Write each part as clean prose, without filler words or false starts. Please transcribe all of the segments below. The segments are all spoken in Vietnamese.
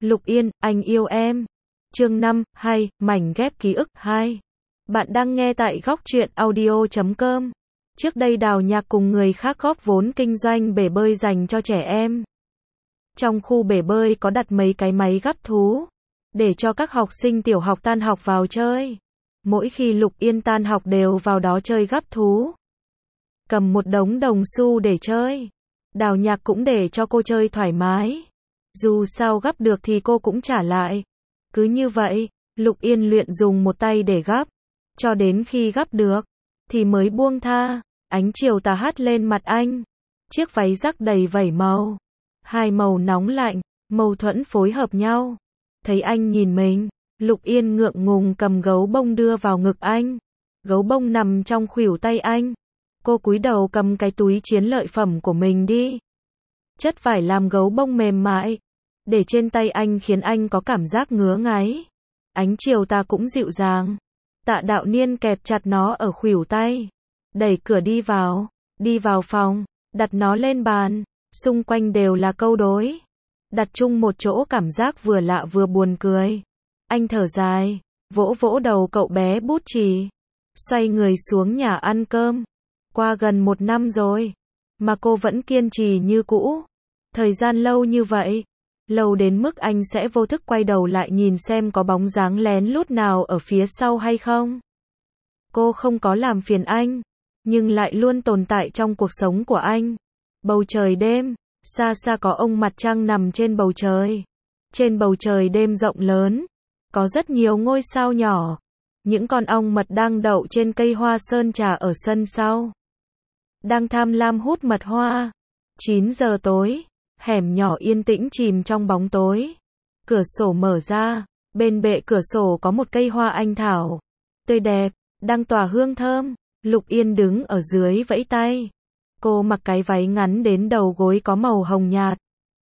Lục Yên, anh yêu em. Chương 5, 2, mảnh ghép ký ức 2. Bạn đang nghe tại góc truyện audio.com. Trước đây Đào Nhạc cùng người khác góp vốn kinh doanh bể bơi dành cho trẻ em. Trong khu bể bơi có đặt mấy cái máy gắp thú, để cho các học sinh tiểu học tan học vào chơi. Mỗi khi Lục Yên tan học đều vào đó chơi gắp thú. Cầm một đống đồng xu để chơi. Đào Nhạc cũng để cho cô chơi thoải mái. Dù sao gắp được thì cô cũng trả lại. Cứ như vậy, Lục Yên luyện dùng một tay để gắp. Cho đến khi gắp được, thì mới buông tha. Ánh chiều tà hắt lên mặt anh. Chiếc váy rắc đầy vảy màu. Hai màu nóng lạnh, mâu thuẫn phối hợp nhau. Thấy anh nhìn mình, Lục Yên ngượng ngùng cầm gấu bông đưa vào ngực anh. Gấu bông nằm trong khuỷu tay anh. Cô cúi đầu cầm cái túi chiến lợi phẩm của mình đi. Chất vải làm gấu bông mềm mại, để trên tay anh khiến anh có cảm giác ngứa ngáy. Ánh chiều tà cũng dịu dàng. Tạ Đạo Niên kẹp chặt nó ở khuỷu tay. Đẩy cửa đi vào phòng, đặt nó lên bàn. Xung quanh đều là câu đối. Đặt chung một chỗ cảm giác vừa lạ vừa buồn cười. Anh thở dài, vỗ vỗ đầu cậu bé bút chì. Xoay người xuống nhà ăn cơm. Qua gần 1 năm rồi, mà cô vẫn kiên trì như cũ. Thời gian lâu như vậy, lâu đến mức anh sẽ vô thức quay đầu lại nhìn xem có bóng dáng lén lút nào ở phía sau hay không. Cô không có làm phiền anh, nhưng lại luôn tồn tại trong cuộc sống của anh. Bầu trời đêm, xa xa có ông mặt trăng nằm trên bầu trời. Trên bầu trời đêm rộng lớn, có rất nhiều ngôi sao nhỏ. Những con ong mật đang đậu trên cây hoa sơn trà ở sân sau. Đang tham lam hút mật hoa. 9 giờ tối, hẻm nhỏ yên tĩnh chìm trong bóng tối. Cửa sổ mở ra, bên bệ cửa sổ có một cây hoa anh thảo. Tươi đẹp, đang tỏa hương thơm. Lục Yên đứng ở dưới vẫy tay. Cô mặc cái váy ngắn đến đầu gối có màu hồng nhạt.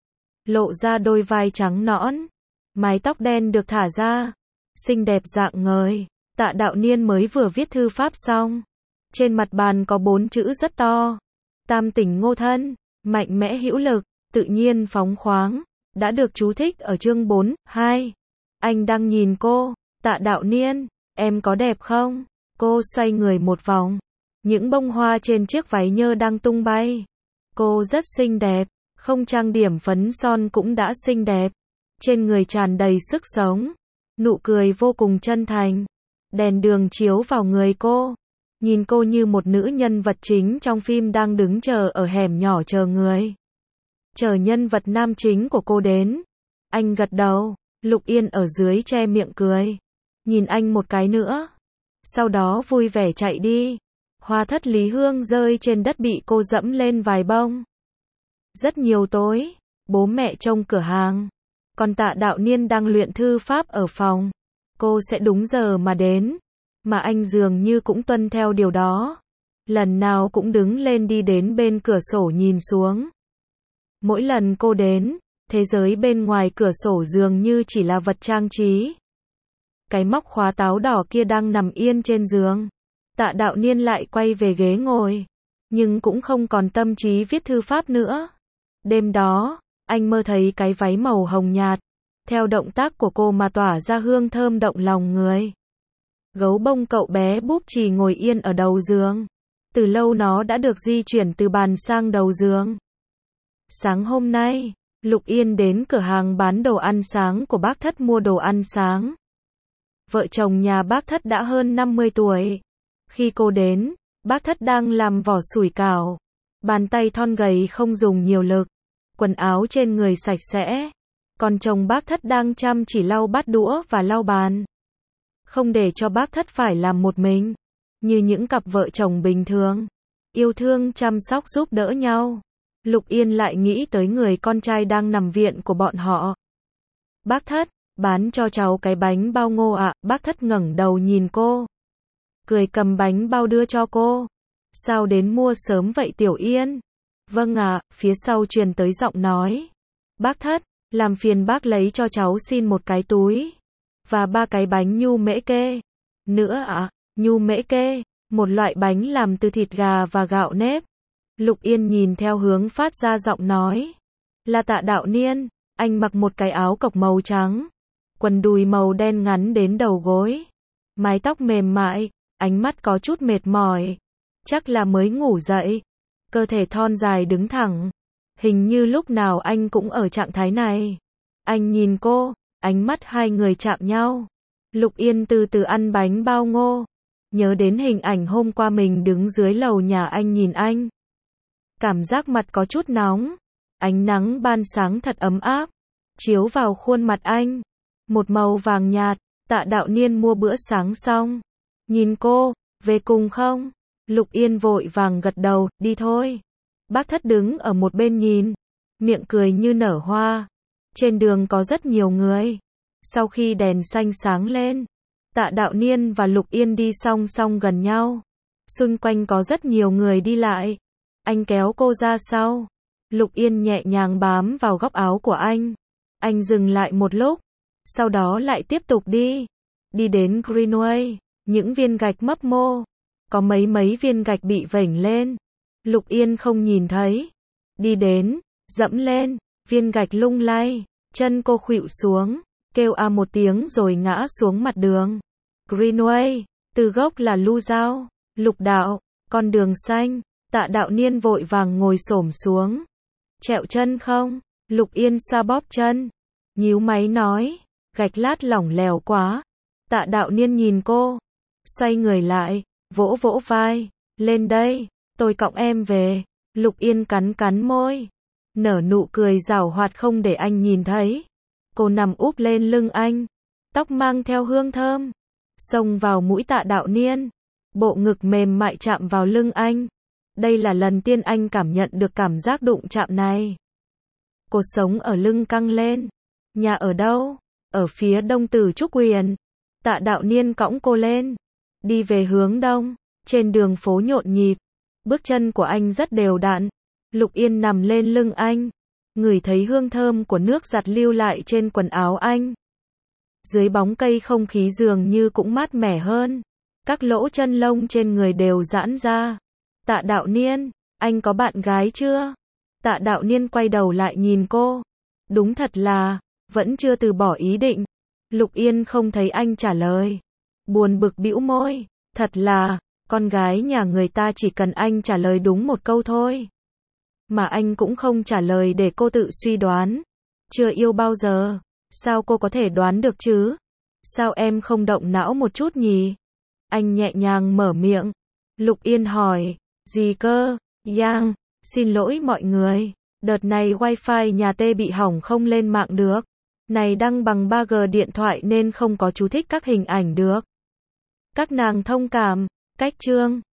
Lộ ra đôi vai trắng nõn. Mái tóc đen được thả ra. Xinh đẹp rạng ngời. Tạ Đạo Niên mới vừa viết thư pháp xong. Trên mặt bàn có 4 chữ rất to. Tam tỉnh ngô thân, mạnh mẽ hữu lực, tự nhiên phóng khoáng. Đã được chú thích ở chương 4, 2. Anh đang nhìn cô. Tạ Đạo Niên, em có đẹp không? Cô xoay người một vòng. Những bông hoa trên chiếc váy nhơ đang tung bay. Cô rất xinh đẹp, không trang điểm phấn son cũng đã xinh đẹp. Trên người tràn đầy sức sống. Nụ cười vô cùng chân thành. Đèn đường chiếu vào người cô. Nhìn cô như một nữ nhân vật chính trong phim đang đứng chờ ở hẻm nhỏ chờ người. Chờ nhân vật nam chính của cô đến. Anh gật đầu. Lục Yên ở dưới che miệng cười. Nhìn anh một cái nữa. Sau đó vui vẻ chạy đi. Hoa thất lý hương rơi trên đất bị cô dẫm lên vài bông. Rất nhiều tối, bố mẹ trông cửa hàng. Còn Tạ Đạo Niên đang luyện thư pháp ở phòng. Cô sẽ đúng giờ mà đến. Mà anh dường như cũng tuân theo điều đó. Lần nào cũng đứng lên đi đến bên cửa sổ nhìn xuống. Mỗi lần cô đến, thế giới bên ngoài cửa sổ dường như chỉ là vật trang trí. Cái móc khóa táo đỏ kia đang nằm yên trên giường. Tạ Đạo Niên lại quay về ghế ngồi. Nhưng cũng không còn tâm trí viết thư pháp nữa. Đêm đó, anh mơ thấy cái váy màu hồng nhạt. Theo động tác của cô mà tỏa ra hương thơm động lòng người. Gấu bông cậu bé búp chì ngồi yên ở đầu giường. Từ lâu nó đã được di chuyển từ bàn sang đầu giường. Sáng hôm nay, Lục Yên đến cửa hàng bán đồ ăn sáng của bác Thất mua đồ ăn sáng. Vợ chồng nhà bác Thất đã hơn 50 tuổi. Khi cô đến, bác Thất đang làm vỏ sủi cảo. Bàn tay thon gầy không dùng nhiều lực. Quần áo trên người sạch sẽ. Còn chồng bác Thất đang chăm chỉ lau bát đũa và lau bàn. Không để cho bác Thất phải làm một mình. Như những cặp vợ chồng bình thường. Yêu thương chăm sóc giúp đỡ nhau. Lục Yên lại nghĩ tới người con trai đang nằm viện của bọn họ. Bác Thất, bán cho cháu cái bánh bao ngô ạ. Bác Thất ngẩng đầu nhìn cô. Cười cầm bánh bao đưa cho cô. Sao đến mua sớm vậy Tiểu Yên? Vâng ạ, phía sau truyền tới giọng nói. Bác Thất, làm phiền bác lấy cho cháu xin một cái túi. Và 3 cái bánh nhu mễ kê. Nữa ạ, nhu mễ kê, một loại bánh làm từ thịt gà và gạo nếp. Lục Yên nhìn theo hướng phát ra giọng nói. Là Tạ Đạo Niên, Anh mặc một cái áo cộc màu trắng, quần đùi màu đen ngắn đến đầu gối, mái tóc mềm mại, ánh mắt có chút mệt mỏi, chắc là mới ngủ dậy, cơ thể thon dài đứng thẳng, hình như lúc nào anh cũng ở trạng thái này. Anh nhìn cô, ánh mắt hai người chạm nhau. Lục Yên từ từ ăn bánh bao ngô, nhớ đến hình ảnh hôm qua mình đứng dưới lầu nhà anh nhìn anh. Cảm giác mặt có chút nóng, ánh nắng ban sáng thật ấm áp, chiếu vào khuôn mặt anh, một màu vàng nhạt. Tạ Đạo Niên mua bữa sáng xong, nhìn cô, về cùng không? Lục Yên vội vàng gật đầu, đi thôi. Bác Thất đứng ở một bên nhìn, miệng cười như nở hoa. Trên đường có rất nhiều người. Sau khi đèn xanh sáng lên, Tạ Đạo Niên và Lục Yên đi song song gần nhau. Xung quanh có rất nhiều người đi lại. Anh kéo cô ra sau. Lục Yên nhẹ nhàng bám vào góc áo của anh. Anh dừng lại một lúc, sau đó lại tiếp tục đi. Đi đến Greenway, những viên gạch mấp mô, có mấy viên gạch bị vểnh lên. Lục Yên không nhìn thấy. Đi đến, dẫm lên, viên gạch lung lay, chân cô khuỵu xuống, kêu a một tiếng rồi ngã xuống mặt đường. Greenway, từ gốc là Lu Giao, Lục Đạo, con đường xanh. Tạ Đạo Niên vội vàng ngồi xổm xuống. Trẹo chân không? Lục Yên xoa bóp chân, nhíu máy nói, gạch lát lỏng lẻo quá. Tạ Đạo Niên nhìn cô, xoay người lại, vỗ vỗ vai, lên đây, tôi cõng em về. Lục Yên cắn cắn môi, nở nụ cười giảo hoạt không để anh nhìn thấy. Cô nằm úp lên lưng anh, tóc mang theo hương thơm, xông vào mũi Tạ Đạo Niên, bộ ngực mềm mại chạm vào lưng anh. Đây là lần tiên anh cảm nhận được cảm giác đụng chạm này. Cột sống ở lưng căng lên. Nhà ở đâu? Ở phía đông Tử Trúc Quyền. Tạ Đạo Niên cõng cô lên, đi về hướng đông. Trên đường phố nhộn nhịp, bước chân của anh rất đều đặn. Lục Yên nằm lên lưng anh, ngửi thấy hương thơm của nước giặt lưu lại trên quần áo anh. Dưới bóng cây không khí dường như cũng mát mẻ hơn. Các lỗ chân lông trên người đều giãn ra. Tạ Đạo Niên, anh có bạn gái chưa? Tạ Đạo Niên quay đầu lại nhìn cô. Đúng thật là, vẫn chưa từ bỏ ý định. Lục Yên không thấy anh trả lời. Buồn bực bĩu môi. Thật là, con gái nhà người ta chỉ cần anh trả lời đúng một câu thôi. Mà anh cũng không trả lời để cô tự suy đoán. Chưa yêu bao giờ, sao cô có thể đoán được chứ? Sao em không động não một chút nhỉ? Anh nhẹ nhàng mở miệng. Lục Yên hỏi, gì cơ? Yang, xin lỗi mọi người. Đợt này wifi nhà T bị hỏng không lên mạng được. Này đăng bằng 3G điện thoại nên không có chú thích các hình ảnh được. Các nàng thông cảm. Cách chương